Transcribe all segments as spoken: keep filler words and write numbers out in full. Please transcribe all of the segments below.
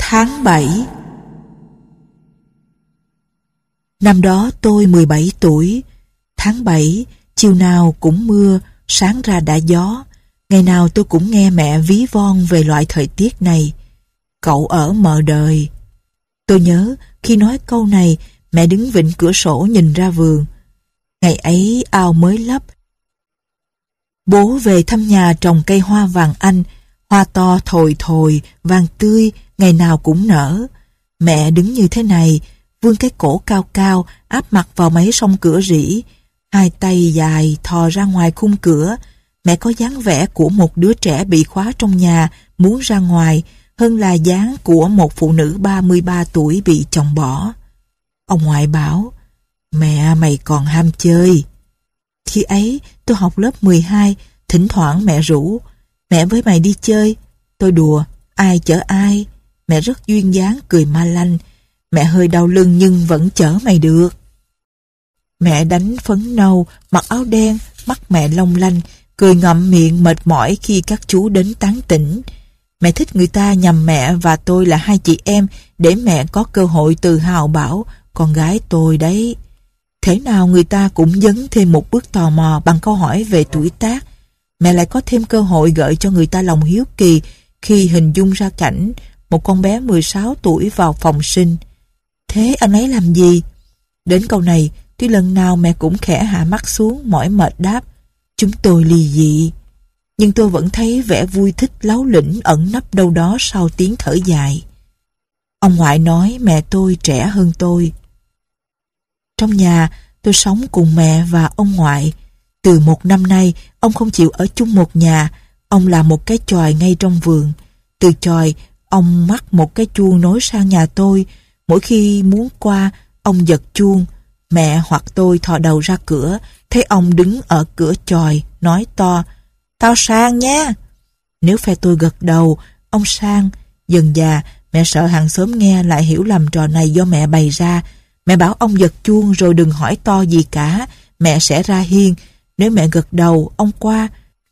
Tháng bảy. Năm đó tôi mười bảy tuổi. Tháng bảy, chiều nào cũng mưa, sáng ra đã gió. Ngày nào tôi cũng nghe mẹ ví von về loại thời tiết này. Cậu ở mờ đời. Tôi nhớ khi nói câu này, mẹ đứng vịnh cửa sổ nhìn ra vườn. Ngày ấy ao mới lấp. Bố về thăm nhà trồng cây hoa vàng Anh, hoa to thồi thồi, vàng tươi, ngày nào cũng nở. Mẹ đứng như thế này, vươn cái cổ cao cao, áp mặt vào mấy song cửa rỉ. Hai tay dài thò ra ngoài khung cửa. Mẹ có dáng vẻ của một đứa trẻ bị khóa trong nhà, muốn ra ngoài, hơn là dáng của một phụ nữ ba mươi ba tuổi bị chồng bỏ. Ông ngoại bảo, mẹ mày còn ham chơi. Khi ấy tôi học lớp mười hai, thỉnh thoảng mẹ rủ, mẹ với mày đi chơi. Tôi đùa, ai chở ai. Mẹ rất duyên dáng cười ma lanh. Mẹ hơi đau lưng nhưng vẫn chở mày được. Mẹ đánh phấn nâu, mặc áo đen, mắt mẹ long lanh, cười ngậm miệng mệt mỏi khi các chú đến tán tỉnh. Mẹ thích người ta nhầm mẹ và tôi là hai chị em để mẹ có cơ hội tự hào bảo con gái tôi đấy. Thế nào người ta cũng dấn thêm một bước tò mò bằng câu hỏi về tuổi tác. Mẹ lại có thêm cơ hội gợi cho người ta lòng hiếu kỳ khi hình dung ra cảnh một con bé mười sáu tuổi vào phòng sinh. Thế anh ấy làm gì? Đến câu này, tuy lần nào mẹ cũng khẽ hạ mắt xuống mỏi mệt đáp, chúng tôi ly dị. Nhưng tôi vẫn thấy vẻ vui thích láu lĩnh ẩn nấp đâu đó sau tiếng thở dài. Ông ngoại nói mẹ tôi trẻ hơn tôi. Trong nhà, tôi sống cùng mẹ và ông ngoại. Từ một năm nay, ông không chịu ở chung một nhà. Ông làm một cái chòi ngay trong vườn. Từ chòi, ông mắc một cái chuông nối sang nhà tôi. Mỗi khi muốn qua, ông giật chuông. Mẹ hoặc tôi thò đầu ra cửa, thấy ông đứng ở cửa chòi, nói to, tao sang nha. Nếu phe tôi gật đầu, ông sang. Dần dà, mẹ sợ hàng xóm nghe lại hiểu lầm trò này do mẹ bày ra. Mẹ bảo ông giật chuông rồi đừng hỏi to gì cả, mẹ sẽ ra hiên. Nếu mẹ gật đầu, ông qua.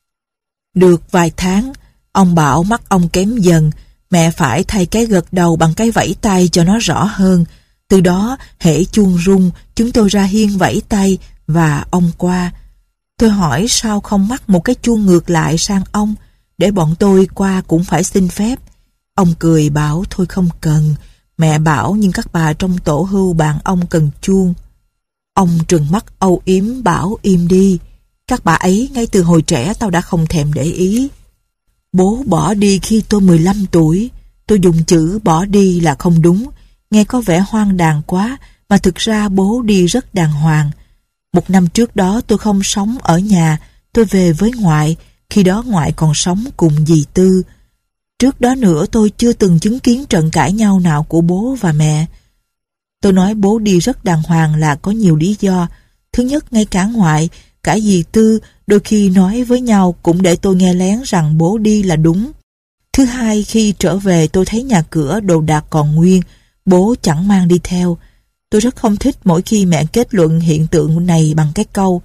Được vài tháng, ông bảo mắt ông kém dần, mẹ phải thay cái gật đầu bằng cái vẫy tay cho nó rõ hơn. Từ đó, hễ chuông rung, chúng tôi ra hiên vẫy tay và ông qua. Tôi hỏi sao không mắc một cái chuông ngược lại sang ông, để bọn tôi qua cũng phải xin phép. Ông cười bảo thôi không cần. Mẹ bảo nhưng các bà trong tổ hưu bạn ông cần chuông. Ông trừng mắt âu yếm bảo im đi. Các bà ấy ngay từ hồi trẻ tao đã không thèm để ý. Bố bỏ đi khi tôi mười lăm tuổi. Tôi dùng chữ bỏ đi là không đúng. Nghe có vẻ hoang đàng quá, mà thực ra bố đi rất đàng hoàng. Một năm trước đó tôi không sống ở nhà, tôi về với ngoại, khi đó ngoại còn sống cùng dì Tư. Trước đó nữa tôi chưa từng chứng kiến trận cãi nhau nào của bố và mẹ. Tôi nói bố đi rất đàng hoàng là có nhiều lý do. Thứ nhất, ngay cả ngoại, cả dì Tư đôi khi nói với nhau cũng để tôi nghe lén rằng bố đi là đúng. Thứ hai, khi trở về tôi thấy nhà cửa đồ đạc còn nguyên, bố chẳng mang đi theo. Tôi rất không thích mỗi khi mẹ kết luận hiện tượng này bằng cái câu,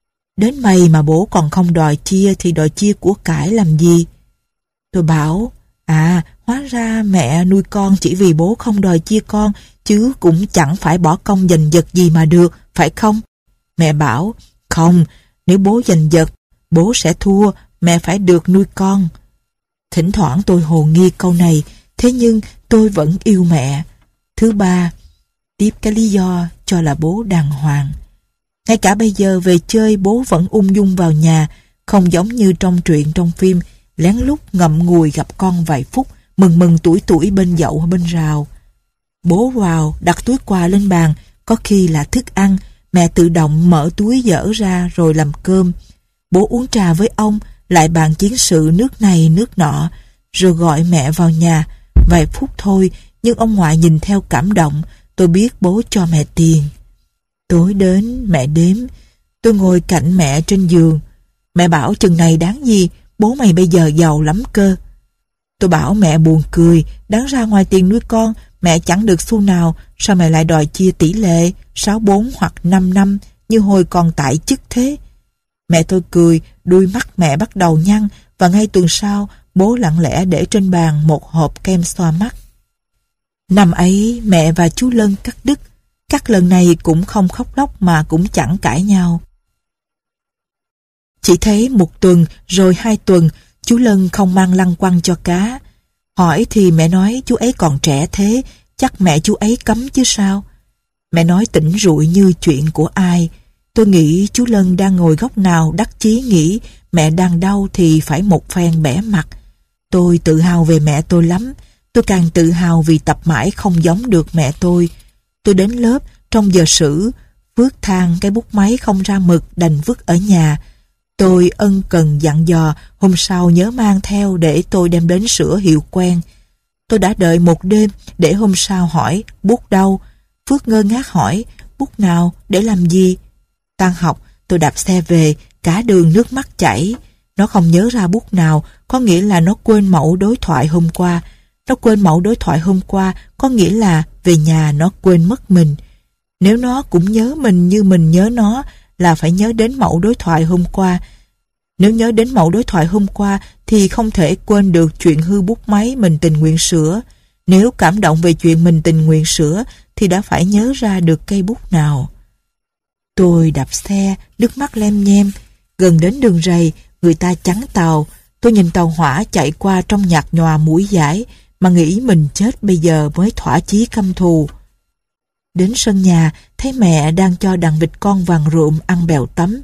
đến mày mà bố còn không đòi chia thì đòi chia của cải làm gì. Tôi bảo, à, hóa ra mẹ nuôi con chỉ vì bố không đòi chia con, chứ cũng chẳng phải bỏ công giành giật gì mà được, phải không? Mẹ bảo, không, nếu bố giành giật, bố sẽ thua, mẹ phải được nuôi con. Thỉnh thoảng tôi hồ nghi câu này, thế nhưng tôi vẫn yêu mẹ. Thứ ba, tiếp cái lý do cho là bố đàng hoàng. Ngay cả bây giờ về chơi bố vẫn ung dung vào nhà, không giống như trong truyện trong phim, lén lút ngậm ngùi gặp con vài phút, mừng mừng tuổi tuổi bên dậu bên rào. Bố vào, đặt túi quà lên bàn, có khi là thức ăn, mẹ tự động mở túi dở ra rồi làm cơm. Bố uống trà với ông, lại bàn chiến sự nước này nước nọ, rồi gọi mẹ vào nhà. Vài phút thôi, nhưng ông ngoại nhìn theo cảm động, tôi biết bố cho mẹ tiền. Tối đến, mẹ đếm, tôi ngồi cạnh mẹ trên giường. Mẹ bảo chừng này đáng gì, bố mày bây giờ giàu lắm cơ. Tôi bảo mẹ buồn cười, đáng ra ngoài tiền nuôi con, mẹ chẳng được xu nào, sao mẹ lại đòi chia tỷ lệ sáu bốn hoặc năm năm như hồi còn tại chức thế. Mẹ tôi cười, đuôi mắt mẹ bắt đầu nhăn, và ngay tuần sau, bố lặng lẽ để trên bàn một hộp kem xoa mắt. Năm ấy mẹ và chú Lân cắt đứt. Các lần này cũng không khóc lóc mà cũng chẳng cãi nhau. Chỉ thấy một tuần rồi hai tuần chú Lân không mang lăng quăng cho cá. Hỏi thì mẹ nói chú ấy còn trẻ thế, chắc mẹ chú ấy cấm chứ sao. Mẹ nói tỉnh rụi như chuyện của ai. Tôi nghĩ chú Lân đang ngồi góc nào đắc chí nghĩ mẹ đang đau thì phải một phen bẻ mặt. Tôi tự hào về mẹ tôi lắm. Tôi càng tự hào vì tập mãi không giống được mẹ tôi. Tôi đến lớp, trong giờ sử, Phước than cái bút máy không ra mực đành vứt ở nhà. Tôi ân cần dặn dò hôm sau nhớ mang theo để tôi đem đến sửa hiệu quen. Tôi đã đợi một đêm để hôm sau hỏi bút đâu. Phước ngơ ngác hỏi bút nào để làm gì. Tan học tôi đạp xe về, cả đường nước mắt chảy. Nó không nhớ ra bút nào, có nghĩa là nó quên mẫu đối thoại hôm qua. Nó quên mẫu đối thoại hôm qua có nghĩa là về nhà nó quên mất mình. Nếu nó cũng nhớ mình như mình nhớ nó là phải nhớ đến mẫu đối thoại hôm qua. Nếu nhớ đến mẫu đối thoại hôm qua thì không thể quên được chuyện hư bút máy mình tình nguyện sửa. Nếu cảm động về chuyện mình tình nguyện sửa thì đã phải nhớ ra được cây bút nào. Tôi đạp xe, nước mắt lem nhem. Gần đến đường rầy, người ta chắn tàu. Tôi nhìn tàu hỏa chạy qua trong nhạt nhòa mũi dãi mà nghĩ mình chết bây giờ mới thỏa chí căm thù. Đến sân nhà, thấy mẹ đang cho đàn vịt con vàng rụm ăn bèo tấm.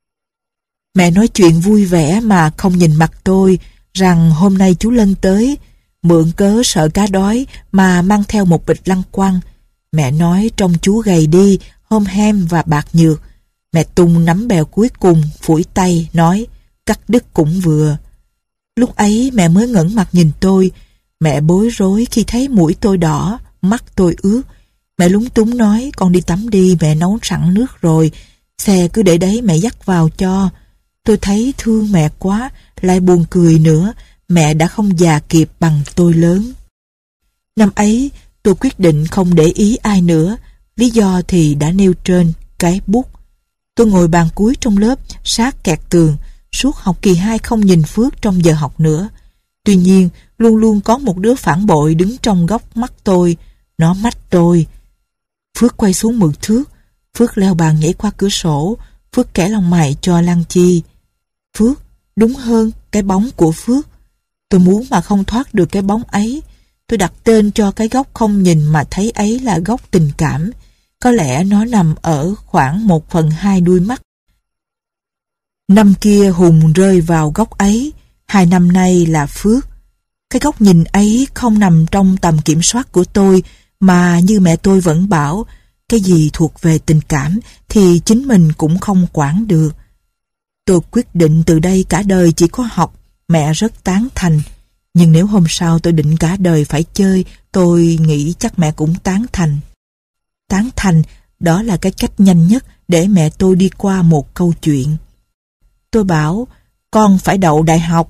Mẹ nói chuyện vui vẻ mà không nhìn mặt tôi, rằng hôm nay chú Lân tới, mượn cớ sợ cá đói mà mang theo một bịch lăng quăng. Mẹ nói trông chú gầy đi, hôm hem và bạc nhược. Mẹ tung nắm bèo cuối cùng, phủi tay, nói, cắt đứt cũng vừa. Lúc ấy mẹ mới ngẩng mặt nhìn tôi. Mẹ bối rối khi thấy mũi tôi đỏ, mắt tôi ướt. Mẹ lúng túng nói, con đi tắm đi, mẹ nấu sẵn nước rồi. Xe cứ để đấy mẹ dắt vào cho. Tôi thấy thương mẹ quá, lại buồn cười nữa. Mẹ đã không già kịp bằng tôi lớn. Năm ấy, tôi quyết định không để ý ai nữa. Lý do thì đã nêu trên, cái bút. Tôi ngồi bàn cuối trong lớp, sát kẹt tường. Suốt học kỳ hai không nhìn Phước trong giờ học nữa. Tuy nhiên, luôn luôn có một đứa phản bội đứng trong góc mắt tôi. Nó mách tôi. Phước quay xuống mực thước. Phước leo bàn nhảy qua cửa sổ. Phước kẻ lòng mày cho Lan Chi. Phước, đúng hơn, cái bóng của Phước. Tôi muốn mà không thoát được cái bóng ấy. Tôi đặt tên cho cái góc không nhìn mà thấy ấy là góc tình cảm. Có lẽ nó nằm ở khoảng một phần hai đuôi mắt. Năm kia Hùng rơi vào góc ấy, hai năm nay là Phước. Cái góc nhìn ấy không nằm trong tầm kiểm soát của tôi, mà như mẹ tôi vẫn bảo, cái gì thuộc về tình cảm thì chính mình cũng không quản được. Tôi quyết định từ đây cả đời chỉ có học, mẹ rất tán thành. Nhưng nếu hôm sau tôi định cả đời phải chơi, tôi nghĩ chắc mẹ cũng tán thành. Tán thành, đó là cái cách nhanh nhất để mẹ tôi đi qua một câu chuyện. Tôi bảo, con phải đậu đại học.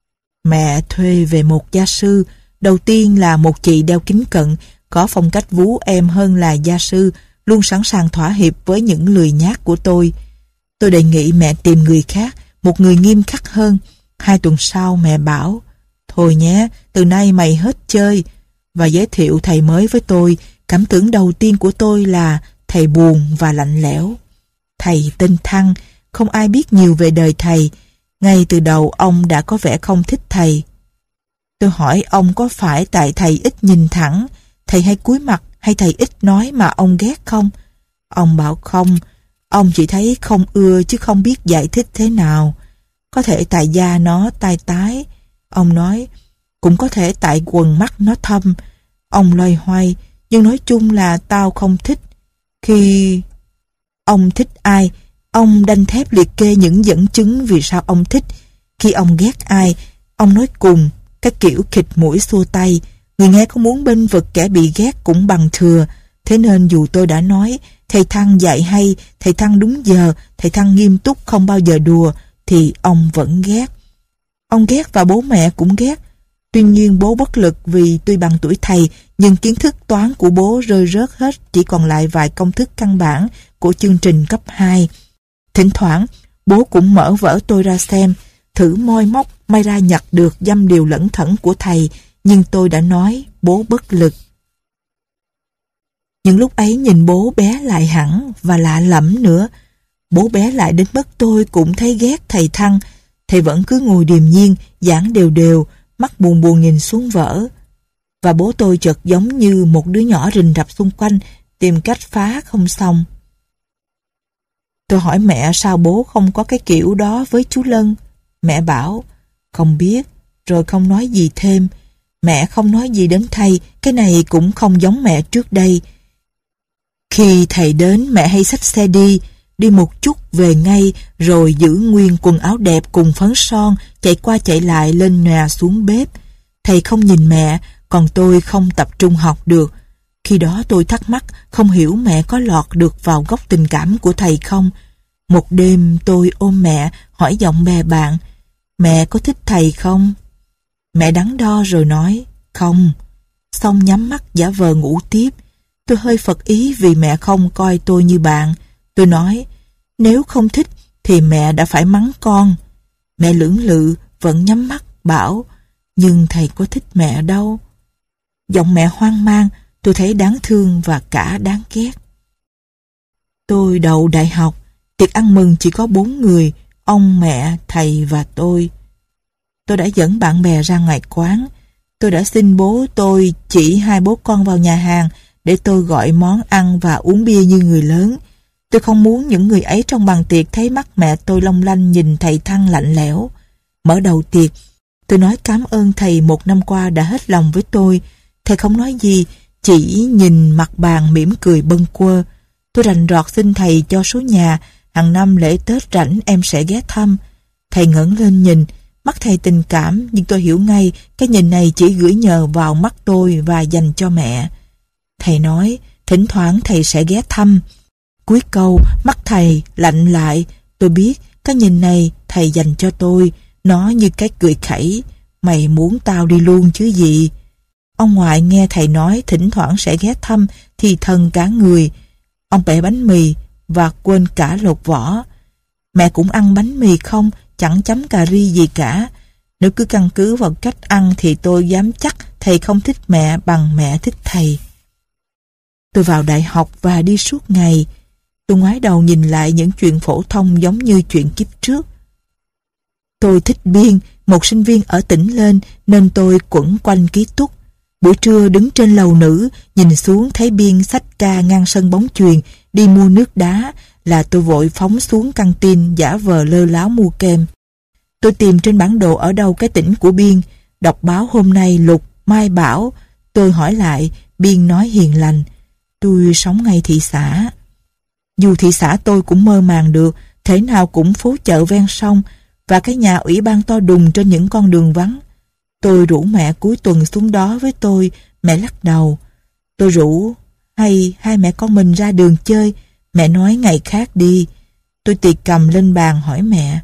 Mẹ thuê về một gia sư, đầu tiên là một chị đeo kính cận, có phong cách vú em hơn là gia sư, luôn sẵn sàng thỏa hiệp với những lười nhác của tôi. Tôi đề nghị mẹ tìm người khác, một người nghiêm khắc hơn. Hai tuần sau mẹ bảo, thôi nhé, từ nay mày hết chơi, và giới thiệu thầy mới với tôi. Cảm tưởng đầu tiên của tôi là thầy buồn và lạnh lẽo. Thầy tên Thăng, không ai biết nhiều về đời thầy. Ngay từ đầu ông đã có vẻ không thích thầy. Tôi hỏi ông có phải tại thầy ít nhìn thẳng, thầy hay cúi mặt hay thầy ít nói mà ông ghét không? Ông bảo không, ông chỉ thấy không ưa chứ không biết giải thích thế nào. Có thể tại da nó tai tái. Ông nói, cũng có thể tại quần mắt nó thâm. Ông loay hoay, nhưng nói chung là tao không thích. Khi ông thích ai, ông đanh thép liệt kê những dẫn chứng vì sao ông thích. Khi ông ghét ai, ông nói cùng, cái kiểu khịt mũi xua tay. Người nghe có muốn bênh vực kẻ bị ghét cũng bằng thừa. Thế nên dù tôi đã nói, thầy Thăng dạy hay, thầy Thăng đúng giờ, thầy Thăng nghiêm túc không bao giờ đùa, thì ông vẫn ghét. Ông ghét và bố mẹ cũng ghét. Tuy nhiên bố bất lực vì tuy bằng tuổi thầy, nhưng kiến thức toán của bố rơi rớt hết, chỉ còn lại vài công thức căn bản của chương trình cấp hai. Thỉnh thoảng, bố cũng mở vở tôi ra xem, thử moi móc, may ra nhặt được dăm điều lẩn thẩn của thầy, nhưng tôi đã nói bố bất lực. Nhưng lúc ấy nhìn bố bé lại hẳn và lạ lẫm nữa. Bố bé lại đến mức tôi cũng thấy ghét thầy Thăng. Thầy vẫn cứ ngồi điềm nhiên, giảng đều đều, mắt buồn buồn nhìn xuống vở. Và bố tôi chợt giống như một đứa nhỏ rình rập xung quanh, tìm cách phá không xong. Tôi hỏi mẹ sao bố không có cái kiểu đó với chú Lân. Mẹ bảo, không biết, rồi không nói gì thêm. Mẹ không nói gì đến thầy, cái này cũng không giống mẹ trước đây. Khi thầy đến, mẹ hay xách xe đi, đi một chút về ngay, rồi giữ nguyên quần áo đẹp cùng phấn son, chạy qua chạy lại lên nhòa xuống bếp. Thầy không nhìn mẹ, còn tôi không tập trung học được. Khi đó tôi thắc mắc, không hiểu mẹ có lọt được vào góc tình cảm của thầy không. Một đêm tôi ôm mẹ, hỏi giọng bè bạn, mẹ có thích thầy không? Mẹ đắn đo rồi nói, không. Xong nhắm mắt giả vờ ngủ tiếp. Tôi hơi phật ý vì mẹ không coi tôi như bạn. Tôi nói, nếu không thích thì mẹ đã phải mắng con. Mẹ lưỡng lự, vẫn nhắm mắt, bảo, nhưng thầy có thích mẹ đâu. Giọng mẹ hoang mang, tôi thấy đáng thương và cả đáng ghét. Tôi đậu đại học, tiệc ăn mừng chỉ có bốn người, ông, mẹ, thầy và tôi. Tôi đã dẫn bạn bè ra ngoài quán. Tôi đã xin bố tôi chỉ hai bố con vào nhà hàng để tôi gọi món ăn và uống bia như người lớn. Tôi không muốn những người ấy trong bàn tiệc thấy mắt mẹ tôi long lanh nhìn thầy Thăng lạnh lẽo. Mở đầu tiệc, tôi nói cảm ơn thầy một năm qua đã hết lòng với tôi. Thầy không nói gì, chỉ nhìn mặt bàn mỉm cười bâng quơ. Tôi rành rọt xin thầy cho số nhà, hàng năm lễ Tết rảnh em sẽ ghé thăm. Thầy ngẩng lên nhìn, mắt thầy tình cảm, nhưng tôi hiểu ngay cái nhìn này chỉ gửi nhờ vào mắt tôi và dành cho mẹ. Thầy nói, thỉnh thoảng thầy sẽ ghé thăm. Cuối câu, mắt thầy lạnh lại, tôi biết cái nhìn này thầy dành cho tôi, nó như cái cười khẩy, mày muốn tao đi luôn chứ gì. Ông ngoại nghe thầy nói thỉnh thoảng sẽ ghé thăm thì thần cả người. Ông bẻ bánh mì và quên cả lột vỏ. Mẹ cũng ăn bánh mì không, chẳng chấm cà ri gì cả. Nếu cứ căn cứ vào cách ăn thì tôi dám chắc thầy không thích mẹ bằng mẹ thích thầy. Tôi vào đại học và đi suốt ngày. Tôi ngoái đầu nhìn lại những chuyện phổ thông giống như chuyện kiếp trước. Tôi thích biên, một sinh viên ở tỉnh lên nên tôi quẩn quanh ký túc. Buổi trưa đứng trên lầu nữ, nhìn xuống thấy biên xách ca ngang sân bóng chuyền, đi mua nước đá, là tôi vội phóng xuống căng tin giả vờ lơ láo mua kem. Tôi tìm trên bản đồ ở đâu cái tỉnh của biên, đọc báo hôm nay Lục, mai Bảo. Tôi hỏi lại, biên nói hiền lành. Tôi sống ngay thị xã. Dù thị xã tôi cũng mơ màng được, thể nào cũng phố chợ ven sông và cái nhà ủy ban to đùng trên những con đường vắng. Tôi rủ mẹ cuối tuần xuống đó với tôi, mẹ lắc đầu. Tôi rủ, hay hai mẹ con mình ra đường chơi, mẹ nói ngày khác đi. Tôi tì cầm lên bàn hỏi mẹ.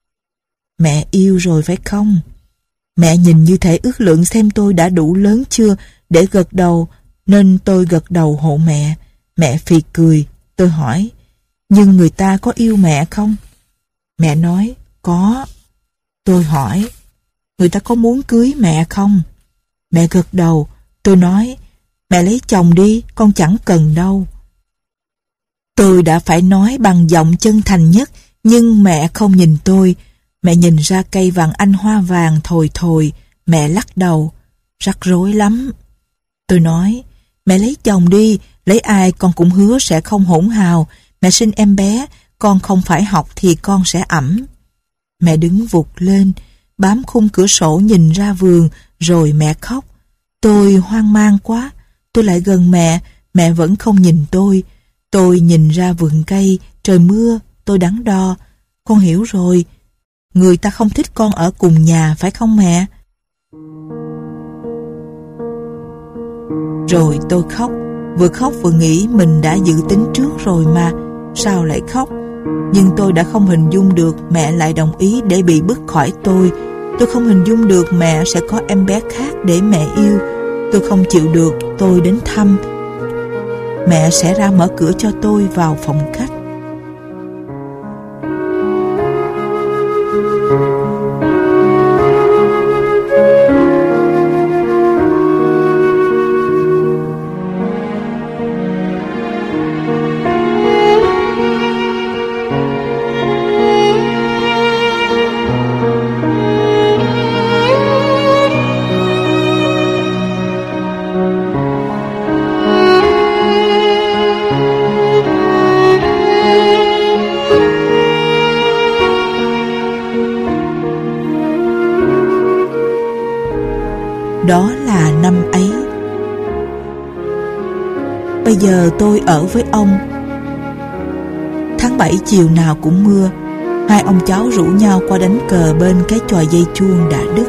Mẹ yêu rồi phải không? Mẹ nhìn như thể ước lượng xem tôi đã đủ lớn chưa để gật đầu, nên tôi gật đầu hộ mẹ. Mẹ phì cười, tôi hỏi, nhưng người ta có yêu mẹ không? Mẹ nói, có. Tôi hỏi, người ta có muốn cưới mẹ không? Mẹ gật đầu. Tôi nói, mẹ lấy chồng đi, con chẳng cần đâu. Tôi đã phải nói bằng giọng chân thành nhất, nhưng mẹ không nhìn tôi. Mẹ nhìn ra cây vàng anh hoa vàng thồi thồi. Mẹ lắc đầu, rắc rối lắm. Tôi nói, mẹ lấy chồng đi, lấy ai con cũng hứa sẽ không hỗn hào. Mẹ sinh em bé, con không phải học thì con sẽ ẵm. Mẹ đứng vụt lên, bám khung cửa sổ nhìn ra vườn, rồi mẹ khóc. Tôi hoang mang quá, tôi lại gần mẹ, mẹ vẫn không nhìn tôi. Tôi nhìn ra vườn cây, trời mưa, tôi đắn đo. Con hiểu rồi, người ta không thích con ở cùng nhà, phải không mẹ? Rồi tôi khóc, vừa khóc vừa nghĩ mình đã dự tính trước rồi mà, sao lại khóc? Nhưng tôi đã không hình dung được mẹ lại đồng ý để bị bứt khỏi tôi. Tôi không hình dung được mẹ sẽ có em bé khác để mẹ yêu. Tôi không chịu được tôi đến thăm. Mẹ sẽ ra mở cửa cho tôi vào phòng khách. năm ấy. Bây giờ tôi ở với ông. Tháng bảy chiều nào cũng mưa. Hai ông cháu rủ nhau qua đánh cờ bên cái chòi dây chuông đã đứt.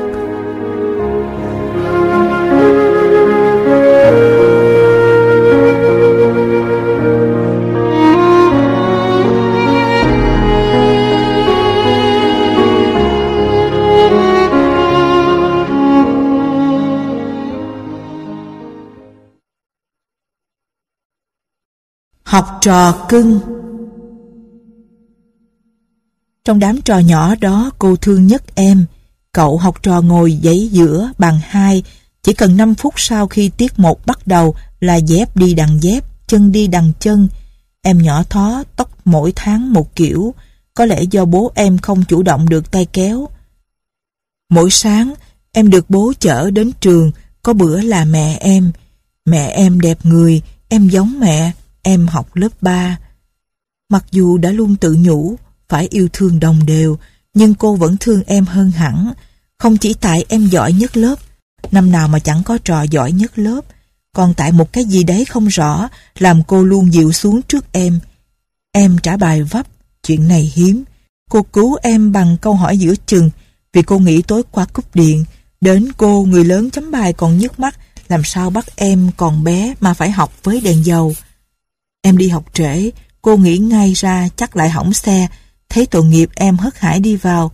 Học trò cưng. Trong đám trò nhỏ đó, cô thương nhất em. Cậu học trò ngồi giấy giữa bằng hai, chỉ cần năm phút sau khi tiết một bắt đầu là dép đi đằng dép, chân đi đằng chân. Em nhỏ thó, tóc mỗi tháng một kiểu, có lẽ do bố em không chủ động được tay kéo. Mỗi sáng, em được bố chở đến trường, có bữa là mẹ em. Mẹ em đẹp người, em giống mẹ, em học lớp ba. Mặc dù đã luôn tự nhủ phải yêu thương đồng đều, nhưng cô vẫn thương em hơn hẳn. Không chỉ tại em giỏi nhất lớp, năm nào mà chẳng có trò giỏi nhất lớp, còn tại một cái gì đấy không rõ làm cô luôn dịu xuống trước em. Em trả bài vấp, chuyện này hiếm. Cô cứu em bằng câu hỏi giữa chừng, vì cô nghĩ tối qua cúp điện, đến cô người lớn chấm bài còn nhức mắt, làm sao bắt em còn bé mà phải học với đèn dầu. Em đi học trễ, cô nghĩ ngay ra chắc lại hỏng xe, thấy tội nghiệp em hớt hải đi vào.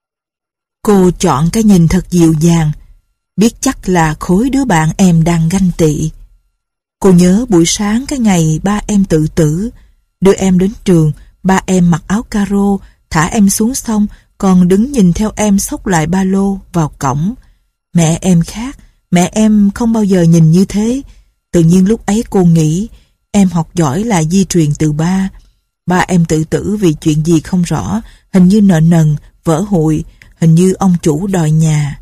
Cô chọn cái nhìn thật dịu dàng, biết chắc là khối đứa bạn em đang ganh tị. Cô nhớ buổi sáng cái ngày ba em tự tử, đưa em đến trường, ba em mặc áo caro, thả em xuống sông, còn đứng nhìn theo em xốc lại ba lô vào cổng. Mẹ em khác, mẹ em không bao giờ nhìn như thế. Tự nhiên lúc ấy cô nghĩ, em học giỏi là di truyền từ ba. Ba em tự tử vì chuyện gì không rõ, hình như nợ nần, vỡ hụi, hình như ông chủ đòi nhà.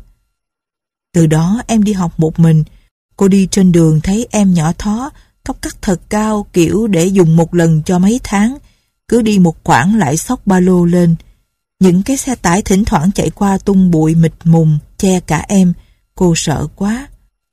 Từ đó em đi học một mình. Cô đi trên đường thấy em nhỏ thó, tóc cắt thật cao kiểu để dùng một lần cho mấy tháng. Cứ đi một quãng lại xốc ba lô lên. Những cái xe tải thỉnh thoảng chạy qua tung bụi mịt mùng, che cả em. Cô sợ quá.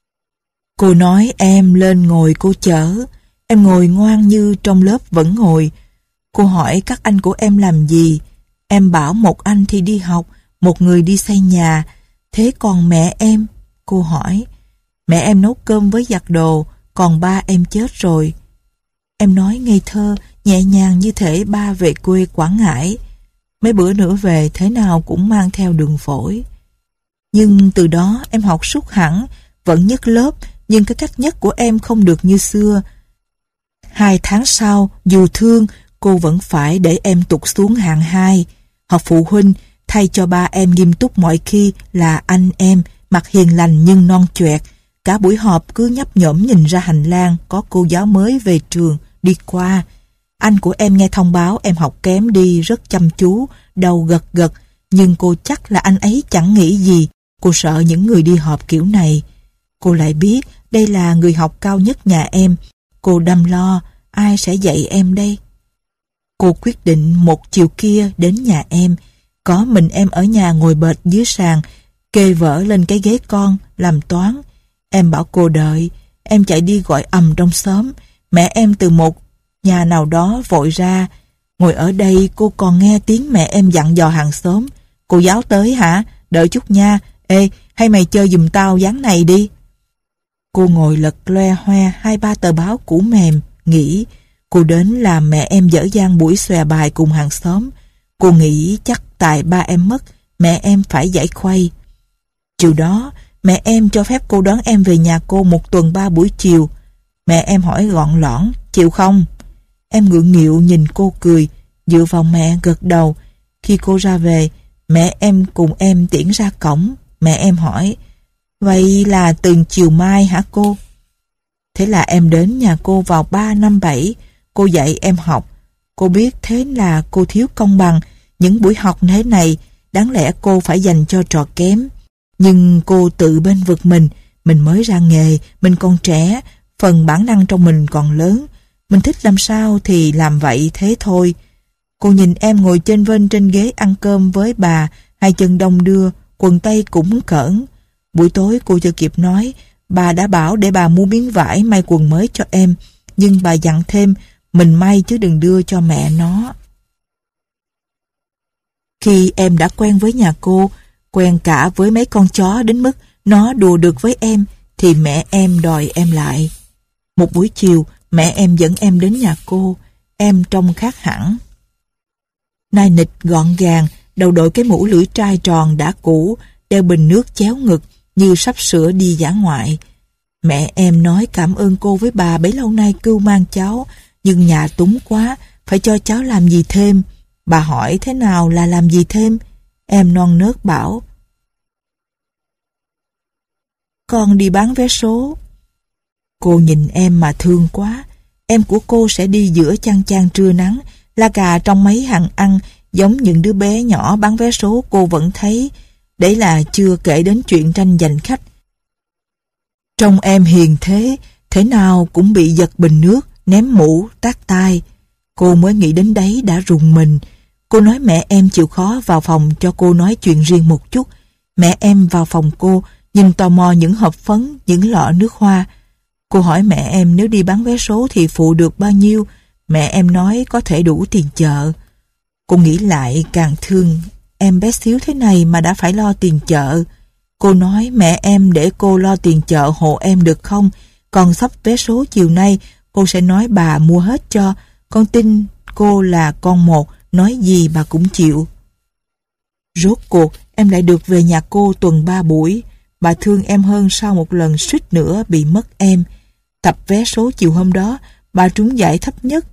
Cô nói em lên ngồi cô chở. Em ngồi ngoan như trong lớp vẫn ngồi. Cô hỏi các anh của em làm gì. Em bảo một anh thì đi học, một người đi xây nhà. Thế còn mẹ em? Cô hỏi. Mẹ em nấu cơm với giặt đồ, còn ba em chết rồi. Em nói ngây thơ, nhẹ nhàng như thể ba về quê Quảng Ngãi. Mấy bữa nữa về thế nào cũng mang theo đường phổi. Nhưng từ đó em học sút hẳn, vẫn nhất lớp, nhưng cái cách nhất của em không được như xưa. Hai tháng sau, dù thương, cô vẫn phải để em tụt xuống hạng hai. Họp phụ huynh, thay cho ba em nghiêm túc mọi khi là anh em, mặt hiền lành nhưng non choẹt. Cả buổi họp cứ nhấp nhổm nhìn ra hành lang có cô giáo mới về trường đi qua. Anh của em nghe thông báo em học kém đi rất chăm chú, đầu gật gật, nhưng cô chắc là anh ấy chẳng nghĩ gì. Cô sợ những người đi họp kiểu này. Cô lại biết đây là người học cao nhất nhà em. Cô đăm lo ai sẽ dạy em đây. Cô quyết định một chiều kia đến nhà em. Có mình em ở nhà ngồi bệt dưới sàn, kê vở lên cái ghế con, làm toán. Em bảo cô đợi. Em chạy đi gọi ầm trong xóm. Mẹ em từ một nhà nào đó vội ra. Ngồi ở đây cô còn nghe tiếng mẹ em dặn dò hàng xóm. Cô giáo tới hả? Đợi chút nha. Ê, hay mày chơi giùm tao ván này đi. Cô ngồi lật loe hoe hai ba tờ báo cũ mềm, nghĩ cô đến làm mẹ em dở dang buổi xòe bài cùng hàng xóm. Cô nghĩ chắc tại ba em mất, mẹ em phải giải khuây. Chiều đó, mẹ em cho phép cô đón em về nhà cô một tuần ba buổi chiều. Mẹ em hỏi gọn lõn, chịu không? Em ngượng nghịu nhìn cô cười, dựa vào mẹ gật đầu. Khi cô ra về, mẹ em cùng em tiễn ra cổng. Mẹ em hỏi, vậy là từ chiều mai hả cô? Thế là em đến nhà cô vào ba năm bảy. Cô dạy em học. Cô biết thế là cô thiếu công bằng. Những buổi học thế này, đáng lẽ cô phải dành cho trò kém. Nhưng cô tự bên vực mình. Mình mới ra nghề, mình còn trẻ, phần bản năng trong mình còn lớn. Mình thích làm sao thì làm vậy thế thôi. Cô nhìn em ngồi chênh vênh trên ghế ăn cơm với bà, hai chân đong đưa, quần tây cũng cỡn. Buổi tối cô chưa kịp nói, Bà đã bảo để bà mua miếng vải may quần mới cho em, nhưng bà dặn thêm mình may chứ đừng đưa cho mẹ nó. Khi em đã quen với nhà cô, quen cả với mấy con chó đến mức nó đùa được với em, thì mẹ em đòi em lại. Một buổi chiều, mẹ em dẫn em đến nhà cô, em trông khác hẳn. Nai nịch gọn gàng, đầu đội cái mũ lưỡi trai tròn đã cũ, đeo bình nước chéo ngực như sắp sửa đi dã ngoại. Mẹ em nói cảm ơn cô với bà bấy lâu nay cưu mang cháu, nhưng nhà túng quá, phải cho cháu làm gì thêm. Bà hỏi thế nào là làm gì thêm? Em non nớt bảo con đi bán vé số. Cô nhìn em mà thương quá. Em của cô sẽ đi giữa chang chang trưa nắng, la cà trong mấy hàng ăn, giống những đứa bé nhỏ bán vé số cô vẫn thấy. Đấy là chưa kể đến chuyện tranh giành khách. Trông em hiền thế, thế nào cũng bị giật bình nước, ném mũ, tát tai. Cô mới nghĩ đến đấy đã rùng mình. Cô nói mẹ em chịu khó vào phòng cho cô nói chuyện riêng một chút. Mẹ em vào phòng cô, nhìn tò mò những hộp phấn, những lọ nước hoa. Cô hỏi mẹ em nếu đi bán vé số thì phụ được bao nhiêu. Mẹ em nói có thể đủ tiền chợ. Cô nghĩ lại càng thương. Em bé xíu thế này mà đã phải lo tiền chợ. Cô nói mẹ em để cô lo tiền chợ hộ em được không? Còn sắp vé số chiều nay, cô sẽ nói bà mua hết cho. Con tin cô là con một, nói gì bà cũng chịu. Rốt cuộc, em lại được về nhà cô tuần ba buổi. Bà thương em hơn sau một lần suýt nữa bị mất em. Tập vé số chiều hôm đó, bà trúng giải thấp nhất.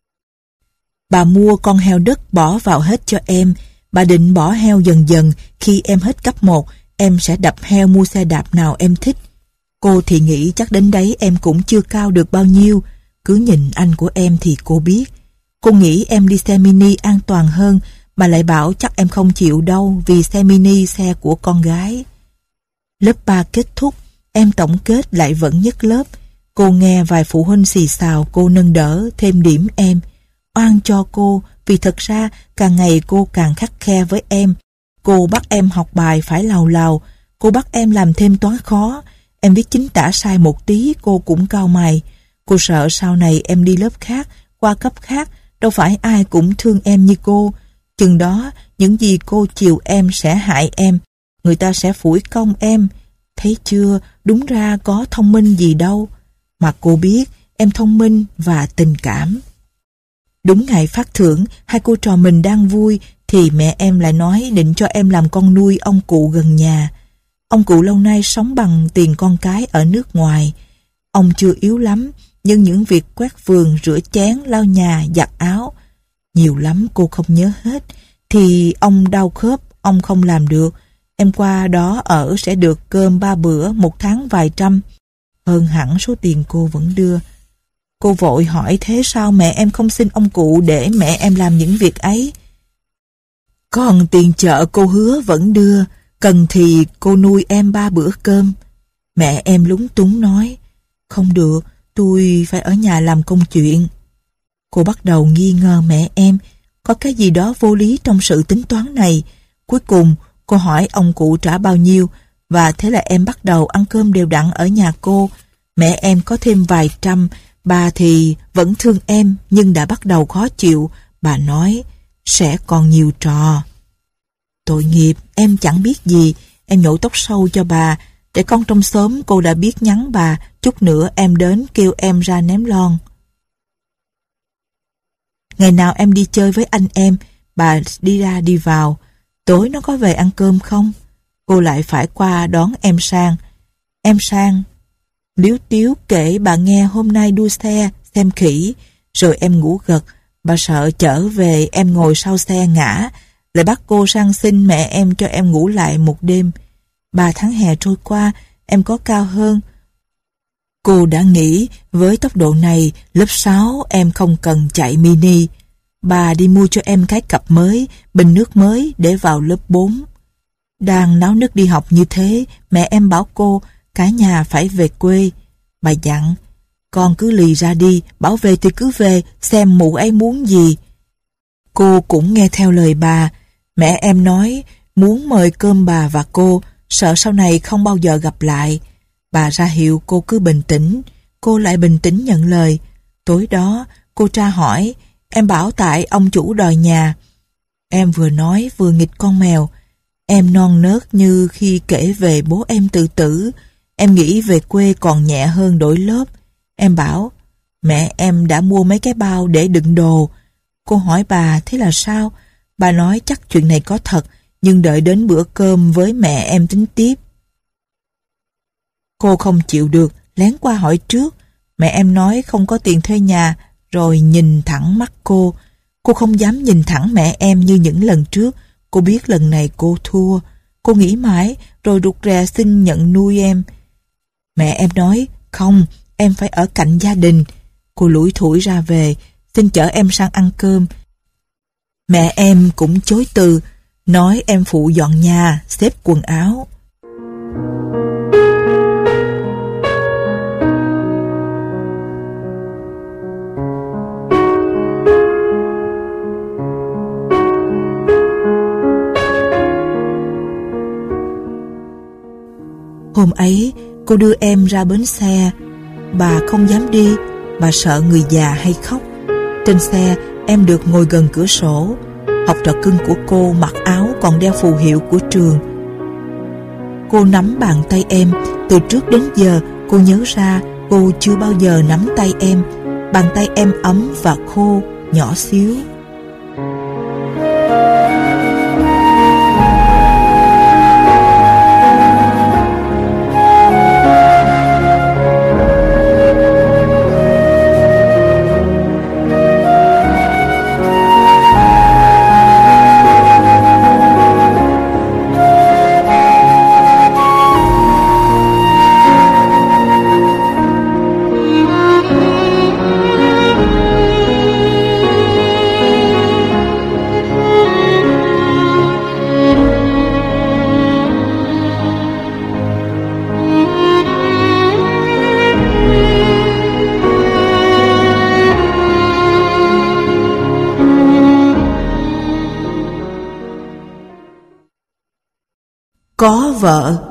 Bà mua con heo đất bỏ vào hết cho em. Bà định bỏ heo dần dần, khi em hết cấp một, em sẽ đập heo mua xe đạp nào em thích. Cô thì nghĩ chắc đến đấy em cũng chưa cao được bao nhiêu. Cứ nhìn anh của em thì cô biết. Cô nghĩ em đi xe mini an toàn hơn, mà lại bảo chắc em không chịu đâu vì xe mini xe của con gái. Lớp ba kết thúc, em tổng kết lại vẫn nhất lớp. Cô nghe vài phụ huynh xì xào cô nâng đỡ thêm điểm em. Oan cho cô vì thật ra càng ngày cô càng khắt khe với em. Cô bắt em học bài phải lào lào. Cô bắt em làm thêm toán khó. Em viết chính tả sai một tí cô cũng cau mày. Cô sợ sau này em đi lớp khác, qua cấp khác, đâu phải ai cũng thương em như cô. Chừng đó, những gì cô chiều em sẽ hại em. Người ta sẽ phủi công em. Thấy chưa, đúng ra có thông minh gì đâu. Mà cô biết em thông minh và tình cảm. Đúng ngày phát thưởng, hai cô trò mình đang vui, thì mẹ em lại nói định cho em làm con nuôi ông cụ gần nhà. Ông cụ lâu nay sống bằng tiền con cái ở nước ngoài. Ông chưa yếu lắm, nhưng những việc quét vườn, rửa chén, lau nhà, giặt áo, nhiều lắm cô không nhớ hết. Thì ông đau khớp, ông không làm được. Em qua đó ở sẽ được cơm ba bữa, một tháng vài trăm. Hơn hẳn số tiền cô vẫn đưa. Cô vội hỏi thế sao mẹ em không xin ông cụ để mẹ em làm những việc ấy? Còn tiền chợ cô hứa vẫn đưa, cần thì cô nuôi em ba bữa cơm. Mẹ em lúng túng nói, không được, tôi phải ở nhà làm công chuyện. Cô bắt đầu nghi ngờ mẹ em, có cái gì đó vô lý trong sự tính toán này. Cuối cùng, cô hỏi ông cụ trả bao nhiêu, và thế là em bắt đầu ăn cơm đều đặn ở nhà cô. Mẹ em có thêm vài trăm, bà thì vẫn thương em nhưng đã bắt đầu khó chịu. Bà nói, sẽ còn nhiều trò. Tội nghiệp, em chẳng biết gì. Em nhổ tóc sâu cho bà. Để con trong xóm cô đã biết nhắn bà. Chút nữa em đến kêu em ra ném lon. Ngày nào em đi chơi với anh em, bà đi ra đi vào. Tối nó có về ăn cơm không? Cô lại phải qua đón em sang. Em sang liếu tiếu kể bà nghe hôm nay đua xe, xem khỉ. Rồi em ngủ gật. Bà sợ chở về em ngồi sau xe ngã, lại bắt cô sang xin mẹ em cho em ngủ lại một đêm. Ba tháng hè trôi qua, em có cao hơn. Cô đã nghĩ với tốc độ này, lớp sáu em không cần chạy mini. Bà đi mua cho em cái cặp mới, bình nước mới để vào lớp bốn. Đang náo nức đi học như thế, mẹ em bảo cô, cả nhà phải về quê. Bà dặn, con cứ lì ra đi, bảo về thì cứ về, xem mụ ấy muốn gì. Cô cũng nghe theo lời bà. Mẹ em nói, muốn mời cơm bà và cô, sợ sau này không bao giờ gặp lại. Bà ra hiệu cô cứ bình tĩnh, cô lại bình tĩnh nhận lời. Tối đó, cô tra hỏi, em bảo tại ông chủ đòi nhà. Em vừa nói vừa nghịch con mèo. Em non nớt như khi kể về bố em tự tử. Em nghĩ về quê còn nhẹ hơn đổi lớp. Em bảo, mẹ em đã mua mấy cái bao để đựng đồ. Cô hỏi bà thế là sao? Bà nói chắc chuyện này có thật, nhưng đợi đến bữa cơm với mẹ em tính tiếp. Cô không chịu được, lén qua hỏi trước. Mẹ em nói không có tiền thuê nhà, rồi nhìn thẳng mắt cô. Cô không dám nhìn thẳng mẹ em như những lần trước. Cô biết lần này cô thua. Cô nghĩ mãi, rồi rụt rè xin nhận nuôi em. Mẹ em nói, không, em phải ở cạnh gia đình. Cô lủi thủi ra về, xin chở em sang ăn cơm. Mẹ em cũng chối từ, nói em phụ dọn nhà, xếp quần áo. Hôm ấy, cô đưa em ra bến xe. Bà không dám đi, bà sợ người già hay khóc. Trên xe, em được ngồi gần cửa sổ. Học trò cưng của cô mặc áo còn đeo phù hiệu của trường. Cô nắm bàn tay em. Từ trước đến giờ, cô nhớ ra cô chưa bao giờ nắm tay em. Bàn tay em ấm và khô, nhỏ xíu. Có vợ.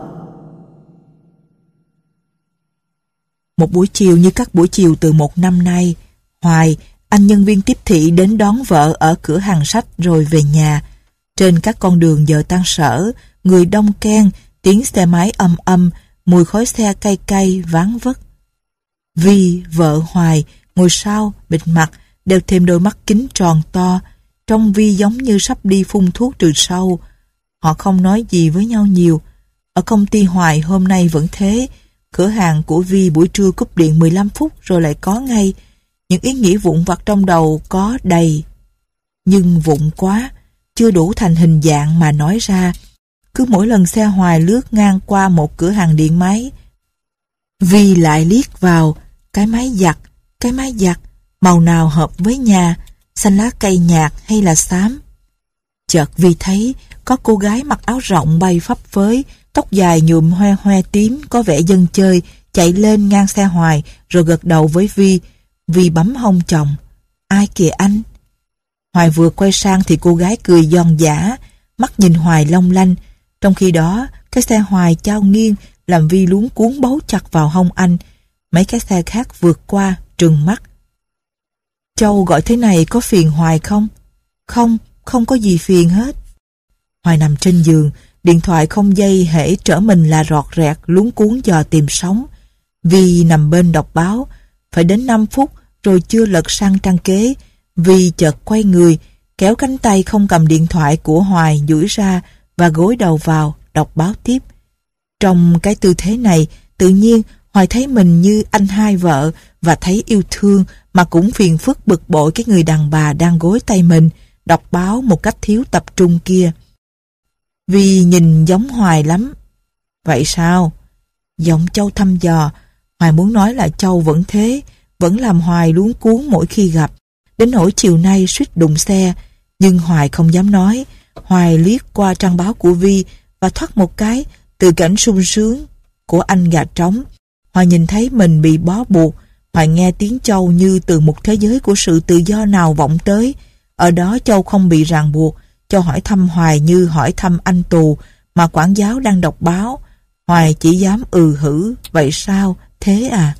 Một buổi chiều như các buổi chiều từ một năm nay, Hoài, anh nhân viên tiếp thị đến đón vợ ở cửa hàng sách rồi về nhà. Trên các con đường giờ tan sở, người đông ken, tiếng xe máy âm âm, mùi khói xe cay cay váng vất. Vi, vợ Hoài, ngồi sau, bịt mặt, đeo thêm đôi mắt kính tròn to, trông Vi giống như sắp đi phun thuốc trừ sâu. Họ không nói gì với nhau nhiều. Ở công ty Hoài hôm nay vẫn thế. Cửa hàng của Vi buổi trưa cúp điện mười lăm phút rồi lại có ngay. Những ý nghĩ vụn vặt trong đầu có đầy. Nhưng vụn quá, chưa đủ thành hình dạng mà nói ra. Cứ mỗi lần xe Hoài lướt ngang qua một cửa hàng điện máy, Vi lại liếc vào. Cái máy giặt, cái máy giặt, màu nào hợp với nhà, xanh lá cây nhạt hay là xám. Chợt Vi thấy có cô gái mặc áo rộng bay phấp phới, tóc dài nhuộm hoe hoe tím, có vẻ dân chơi, chạy lên ngang xe Hoài rồi gật đầu với Vi. Vi bấm hông chồng. Ai kìa anh? Hoài vừa quay sang thì cô gái cười giòn giã, mắt nhìn Hoài long lanh. Trong khi đó, cái xe Hoài chao nghiêng làm Vi luống cuống bấu chặt vào hông anh. Mấy cái xe khác vượt qua, trừng mắt. Châu gọi thế này có phiền Hoài không? Không, không có gì phiền hết. Hoài nằm trên giường, điện thoại không dây, hễ trở mình là rọt rẹt, luống cuống dò tìm sóng. Vi nằm bên đọc báo, phải đến năm phút rồi chưa lật sang trang kế. Vi chợt quay người, kéo cánh tay không cầm điện thoại của Hoài duỗi ra và gối đầu vào, đọc báo tiếp. Trong cái tư thế này, tự nhiên Hoài thấy mình như anh hai vợ và thấy yêu thương mà cũng phiền phức bực bội cái người đàn bà đang gối tay mình, đọc báo một cách thiếu tập trung kia. Vi nhìn giống Hoài lắm. Vậy sao? Giọng Châu thăm dò. Hoài muốn nói là Châu vẫn thế, vẫn làm Hoài luống cuống mỗi khi gặp. Đến nỗi chiều nay suýt đụng xe, nhưng Hoài không dám nói. Hoài liếc qua trang báo của Vi và thoát một cái từ cảnh sung sướng của anh gà trống. Hoài nhìn thấy mình bị bó buộc. Hoài nghe tiếng Châu như từ một thế giới của sự tự do nào vọng tới. Ở đó Châu không bị ràng buộc. Châu hỏi thăm Hoài như hỏi thăm anh tù mà quản giáo đang đọc báo. Hoài chỉ dám ừ hử, vậy sao, thế à?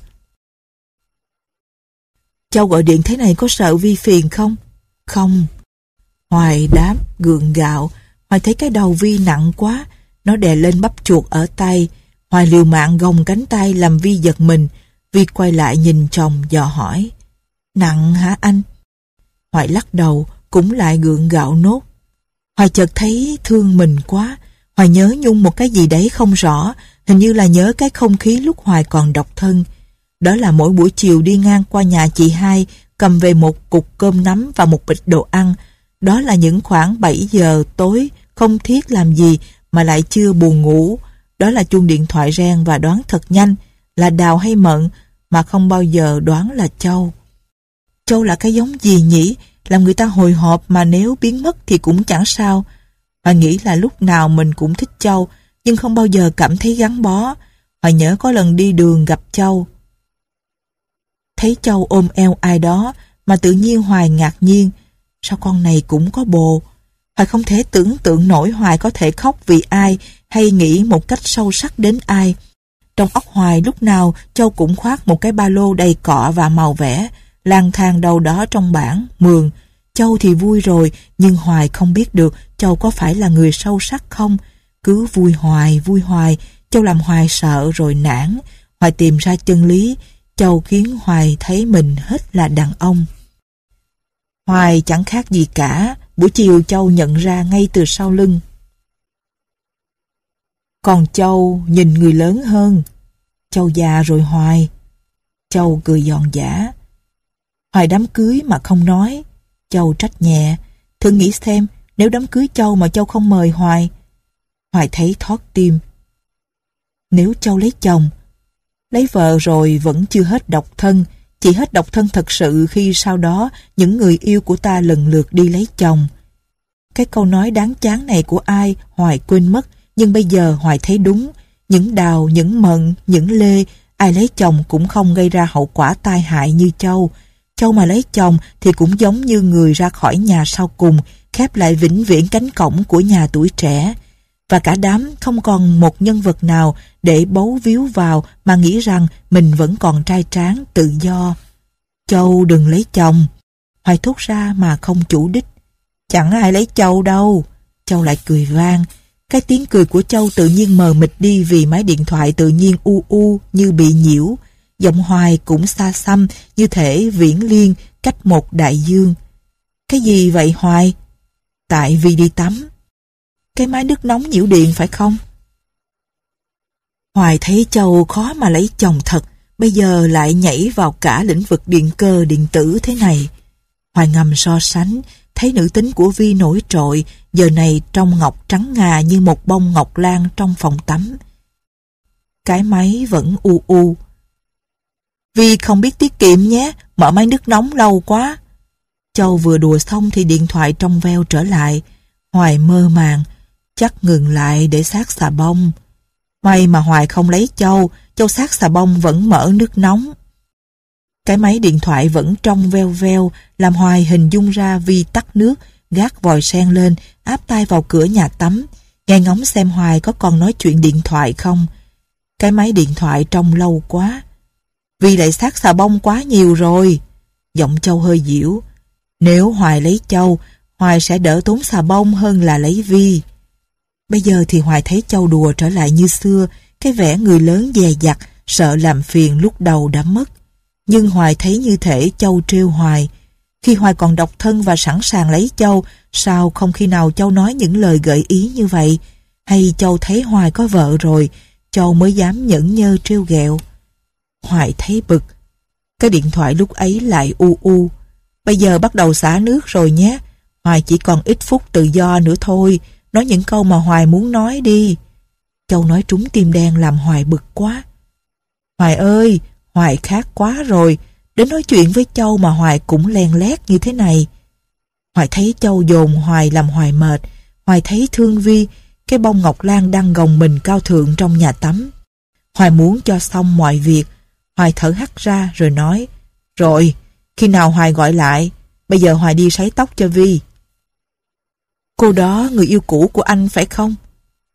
Châu gọi điện thế này có sợ Vi phiền không? Không. Hoài đáp gượng gạo. Hoài thấy cái đầu Vi nặng quá, nó đè lên bắp chuột ở tay. Hoài liều mạng gồng cánh tay làm Vi giật mình. Vi quay lại nhìn chồng dò hỏi. Nặng hả anh? Hoài lắc đầu, cũng lại gượng gạo nốt. Hoài chợt thấy thương mình quá. Hoài nhớ nhung một cái gì đấy không rõ, hình như là nhớ cái không khí lúc Hoài còn độc thân. Đó là mỗi buổi chiều đi ngang qua nhà chị hai, cầm về một cục cơm nắm và một bịch đồ ăn. Đó là những khoảng bảy giờ tối, không thiết làm gì mà lại chưa buồn ngủ. Đó là chuông điện thoại reng và đoán thật nhanh là Đào hay Mận, mà không bao giờ đoán là Châu. Châu là cái giống gì nhỉ? Làm người ta hồi hộp mà nếu biến mất thì cũng chẳng sao. Hoài nghĩ là lúc nào mình cũng thích Châu, nhưng không bao giờ cảm thấy gắn bó. Hoài nhớ có lần đi đường gặp Châu. Thấy Châu ôm eo ai đó mà tự nhiên Hoài ngạc nhiên. Sao con này cũng có bồ? Hoài không thể tưởng tượng nổi Hoài có thể khóc vì ai hay nghĩ một cách sâu sắc đến ai. Trong óc Hoài lúc nào Châu cũng khoác một cái ba lô đầy cọ và màu vẽ, lang thang đâu đó trong bản, mường. Châu thì vui rồi, nhưng Hoài không biết được Châu có phải là người sâu sắc không. Cứ vui hoài, vui hoài, Châu làm Hoài sợ rồi nản. Hoài tìm ra chân lý, Châu khiến Hoài thấy mình hết là đàn ông. Hoài chẳng khác gì cả, buổi chiều Châu nhận ra ngay từ sau lưng. Còn Châu nhìn người lớn hơn. Châu già rồi Hoài. Châu cười giòn giã. Hoài đám cưới mà không nói. Châu trách nhẹ. Thử nghĩ xem, nếu đám cưới Châu mà Châu không mời Hoài. Hoài thấy thót tim. Nếu Châu lấy chồng, lấy vợ rồi vẫn chưa hết độc thân, chỉ hết độc thân thật sự khi sau đó những người yêu của ta lần lượt đi lấy chồng. Cái câu nói đáng chán này của ai Hoài quên mất, nhưng bây giờ Hoài thấy đúng. Những Đào, những Mận, những Lê, ai lấy chồng cũng không gây ra hậu quả tai hại như Châu. Châu mà lấy chồng thì cũng giống như người ra khỏi nhà sau cùng, khép lại vĩnh viễn cánh cổng của nhà tuổi trẻ. Và cả đám không còn một nhân vật nào để bấu víu vào mà nghĩ rằng mình vẫn còn trai tráng, tự do. Châu đừng lấy chồng. Hoài thốt ra mà không chủ đích. Chẳng ai lấy Châu đâu. Châu lại cười vang. Cái tiếng cười của Châu tự nhiên mờ mịt đi vì máy điện thoại tự nhiên u u như bị nhiễu. Giọng Hoài cũng xa xăm như thể viễn liên cách một đại dương. Cái gì vậy Hoài? Tại vì đi tắm. Cái máy nước nóng nhiễu điện phải không? Hoài thấy Châu khó mà lấy chồng thật, bây giờ lại nhảy vào cả lĩnh vực điện cơ điện tử thế này. Hoài ngầm so sánh, thấy nữ tính của Vi nổi trội, giờ này trong ngọc trắng ngà như một bông ngọc lan trong phòng tắm. Cái máy vẫn u u. Vi không biết tiết kiệm nhé, mở máy nước nóng lâu quá. Châu vừa đùa xong thì điện thoại trong veo trở lại. Hoài mơ màng, chắc ngừng lại để sát xà bông. May mà Hoài không lấy Châu, Châu sát xà bông vẫn mở nước nóng. Cái máy điện thoại vẫn trong veo veo, làm Hoài hình dung ra Vi tắt nước, gác vòi sen lên, áp tay vào cửa nhà tắm, nghe ngóng xem Hoài có còn nói chuyện điện thoại không. Cái máy điện thoại trong lâu quá. Vi lại sát xà bông quá nhiều rồi. Giọng Châu hơi giễu. Nếu Hoài lấy Châu, Hoài sẽ đỡ tốn xà bông hơn là lấy Vi. Bây giờ thì Hoài thấy Châu đùa trở lại như xưa, cái vẻ người lớn dè dặt, sợ làm phiền lúc đầu đã mất. Nhưng Hoài thấy như thể Châu trêu Hoài. Khi Hoài còn độc thân và sẵn sàng lấy Châu, sao không khi nào Châu nói những lời gợi ý như vậy? Hay Châu thấy Hoài có vợ rồi, Châu mới dám nhẫn nhơ trêu ghẹo? Hoài thấy bực. Cái điện thoại lúc ấy lại u u. Bây giờ bắt đầu xả nước rồi nhé. Hoài chỉ còn ít phút tự do nữa thôi. Nói những câu mà Hoài muốn nói đi. Châu nói trúng tim đen làm Hoài bực quá. Hoài ơi, Hoài khác quá rồi. Đến nói chuyện với Châu mà Hoài cũng len lét như thế này. Hoài thấy Châu dồn Hoài làm Hoài mệt. Hoài thấy thương Vi, cái bông ngọc lan đang gồng mình cao thượng trong nhà tắm. Hoài muốn cho xong mọi việc. Hoài thở hắt ra rồi nói, rồi, khi nào Hoài gọi lại, bây giờ Hoài đi sấy tóc cho Vi. Cô đó người yêu cũ của anh phải không?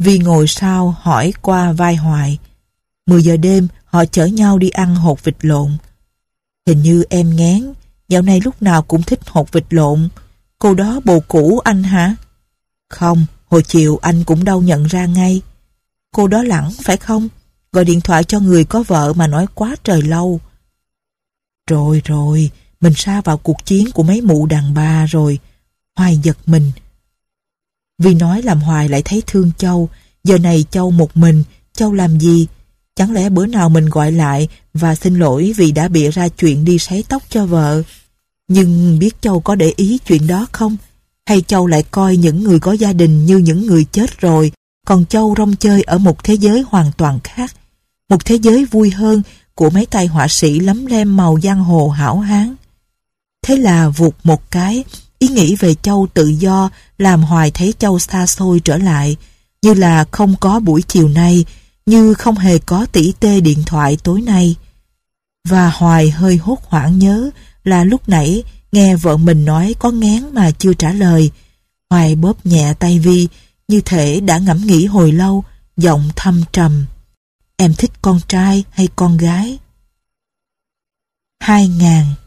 Vi ngồi sau hỏi qua vai Hoài. Mười giờ đêm họ chở nhau đi ăn hột vịt lộn. Hình như em ngán, dạo này lúc nào cũng thích hột vịt lộn. Cô đó bồ cũ anh hả? Không, hồi chiều anh cũng đâu nhận ra ngay. Cô đó lẳng phải không? Gọi điện thoại cho người có vợ mà nói quá trời lâu. Rồi rồi, mình sa vào cuộc chiến của mấy mụ đàn bà rồi. Hoài giật mình. Vi nói làm Hoài lại thấy thương Châu. Giờ này Châu một mình, Châu làm gì? Chẳng lẽ bữa nào mình gọi lại và xin lỗi vì đã bịa ra chuyện đi sấy tóc cho vợ? Nhưng biết Châu có để ý chuyện đó không? Hay Châu lại coi những người có gia đình như những người chết rồi, còn Châu rong chơi ở một thế giới hoàn toàn khác, một thế giới vui hơn của mấy tay họa sĩ lấm lem màu giang hồ hảo hán. Thế là vụt một cái, ý nghĩ về Châu tự do làm Hoài thấy Châu xa xôi trở lại, như là không có buổi chiều nay, như không hề có tỉ tê điện thoại tối nay. Và Hoài hơi hốt hoảng nhớ là lúc nãy nghe vợ mình nói có ngán mà chưa trả lời. Hoài bóp nhẹ tay Vi, như thể đã ngẫm nghĩ hồi lâu, giọng thâm trầm. Em thích con trai hay con gái? Hai ngàn